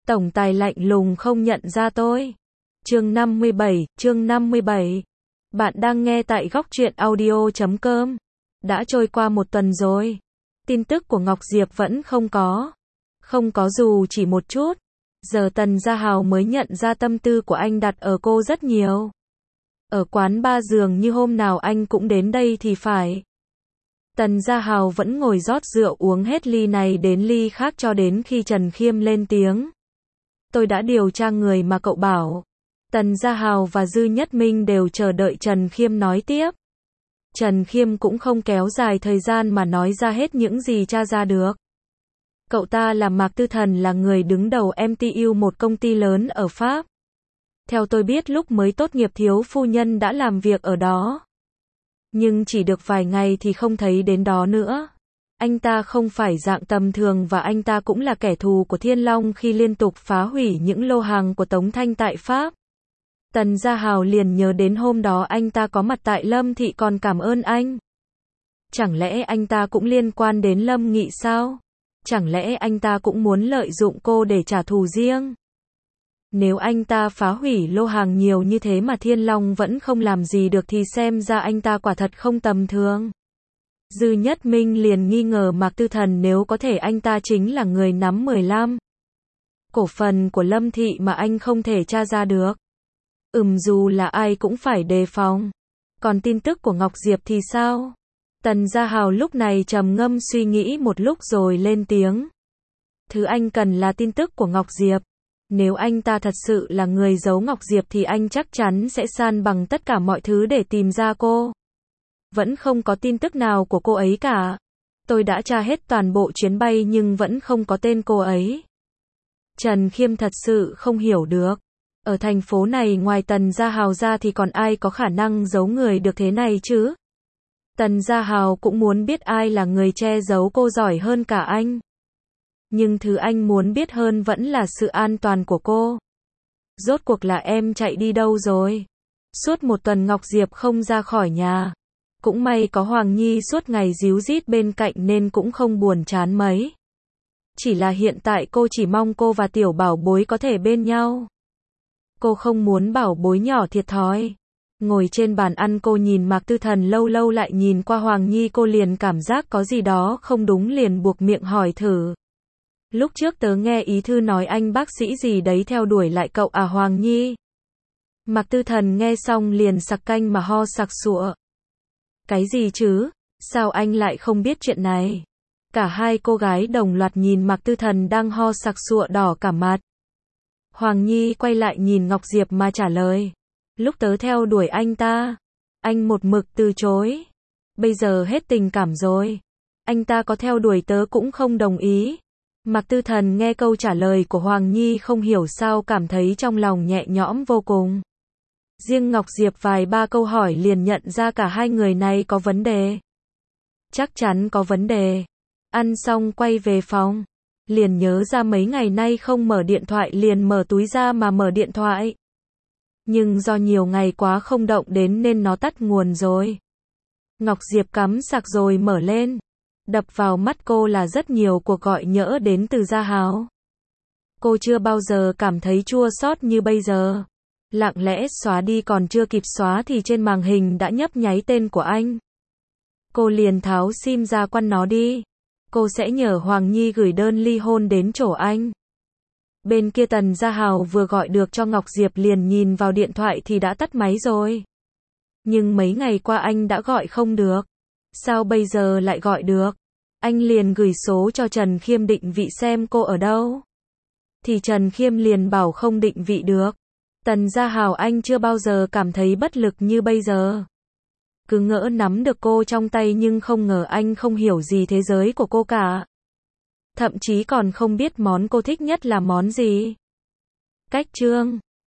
Tổng tài lạnh lùng không nhận ra tôi. Chương 57. Bạn đang nghe tại góc truyện audio.com. Đã trôi qua một tuần rồi. Tin tức của Ngọc Diệp vẫn không có. Không có dù chỉ một chút. Giờ Tần Gia Hào mới nhận ra tâm tư của anh đặt ở cô rất nhiều. Ở quán ba dường như hôm nào anh cũng đến đây thì phải. Tần Gia Hào vẫn ngồi rót rượu uống hết ly này đến ly khác cho đến khi Trần Khiêm lên tiếng. Tôi đã điều tra người mà cậu bảo. Tần Gia Hào và Dư Nhất Minh đều chờ đợi Trần Khiêm nói tiếp. Trần Khiêm cũng không kéo dài thời gian mà nói ra hết những gì tra ra được. Cậu ta là Mạc Tư Thần, là người đứng đầu MTU, một công ty lớn ở Pháp. Theo tôi biết lúc mới tốt nghiệp thiếu phu nhân đã làm việc ở đó. Nhưng chỉ được vài ngày thì không thấy đến đó nữa. Anh ta không phải dạng tầm thường và anh ta cũng là kẻ thù của Thiên Long khi liên tục phá hủy những lô hàng của Tống Thanh tại Pháp. Tần Gia Hào liền nhớ đến hôm đó anh ta có mặt tại Lâm Thị còn cảm ơn anh. Chẳng lẽ anh ta cũng liên quan đến Lâm Nghị sao? Chẳng lẽ anh ta cũng muốn lợi dụng cô để trả thù riêng? Nếu anh ta phá hủy lô hàng nhiều như thế mà Thiên Long vẫn không làm gì được thì xem ra anh ta quả thật không tầm thường. Dư Nhất Minh liền nghi ngờ Mạc Tư Thần, nếu có thể anh ta chính là người nắm 15 cổ phần của Lâm Thị mà anh không thể tra ra được. Dù là ai cũng phải đề phòng. Còn tin tức của Ngọc Diệp thì sao? Tần Gia Hào lúc này trầm ngâm suy nghĩ một lúc rồi lên tiếng. Thứ anh cần là tin tức của Ngọc Diệp. Nếu anh ta thật sự là người giấu Ngọc Diệp thì anh chắc chắn sẽ san bằng tất cả mọi thứ để tìm ra cô. Vẫn không có tin tức nào của cô ấy cả. Tôi đã tra hết toàn bộ chuyến bay nhưng vẫn không có tên cô ấy. Trần Khiêm thật sự không hiểu được. Ở thành phố này ngoài Tần Gia Hào ra thì còn ai có khả năng giấu người được thế này chứ? Tần Gia Hào cũng muốn biết ai là người che giấu cô giỏi hơn cả anh. Nhưng thứ anh muốn biết hơn vẫn là sự an toàn của cô. Rốt cuộc là em chạy đi đâu rồi? Suốt một tuần Ngọc Diệp không ra khỏi nhà. Cũng may có Hoàng Nhi suốt ngày díu dít bên cạnh nên cũng không buồn chán mấy. Chỉ là hiện tại cô chỉ mong cô và tiểu bảo bối có thể bên nhau. Cô không muốn bảo bối nhỏ thiệt thòi. Ngồi trên bàn ăn cô nhìn Mạc Tư Thần lâu lâu lại nhìn qua Hoàng Nhi, cô liền cảm giác có gì đó không đúng liền buộc miệng hỏi thử. Lúc trước tớ nghe Ý Thư nói anh bác sĩ gì đấy theo đuổi lại cậu à Hoàng Nhi? Mạc Tư Thần nghe xong liền sặc canh mà ho sặc sụa. Cái gì chứ? Sao anh lại không biết chuyện này? Cả hai cô gái đồng loạt nhìn Mạc Tư Thần đang ho sặc sụa đỏ cả mặt. Hoàng Nhi quay lại nhìn Ngọc Diệp mà trả lời. Lúc tớ theo đuổi anh ta, anh một mực từ chối. Bây giờ hết tình cảm rồi. Anh ta có theo đuổi tớ cũng không đồng ý. Mạc Tư Thần nghe câu trả lời của Hoàng Nhi không hiểu sao cảm thấy trong lòng nhẹ nhõm vô cùng. Riêng Ngọc Diệp vài ba câu hỏi liền nhận ra cả hai người này có vấn đề. Chắc chắn có vấn đề. Ăn xong quay về phòng. Liền nhớ ra mấy ngày nay không mở điện thoại liền mở túi ra mà mở điện thoại. Nhưng do nhiều ngày quá không động đến nên nó tắt nguồn rồi. Ngọc Diệp cắm sạc rồi mở lên. Đập vào mắt cô là rất nhiều cuộc gọi nhỡ đến từ Gia Hào. Cô chưa bao giờ cảm thấy chua xót như bây giờ. Lặng lẽ xóa đi, còn chưa kịp xóa thì trên màn hình đã nhấp nháy tên của anh. Cô liền tháo sim ra quăng nó đi. Cô sẽ nhờ Hoàng Nhi gửi đơn ly hôn đến chỗ anh. Bên kia Tần Gia Hào vừa gọi được cho Ngọc Diệp liền nhìn vào điện thoại thì đã tắt máy rồi. Nhưng mấy ngày qua anh đã gọi không được. Sao bây giờ lại gọi được? Anh liền gửi số cho Trần Khiêm định vị xem cô ở đâu. Thì Trần Khiêm liền bảo không định vị được. Tần Gia Hào anh chưa bao giờ cảm thấy bất lực như bây giờ. Cứ ngỡ nắm được cô trong tay nhưng không ngờ anh không hiểu gì thế giới của cô cả. Thậm chí còn không biết món cô thích nhất là món gì. Cách chương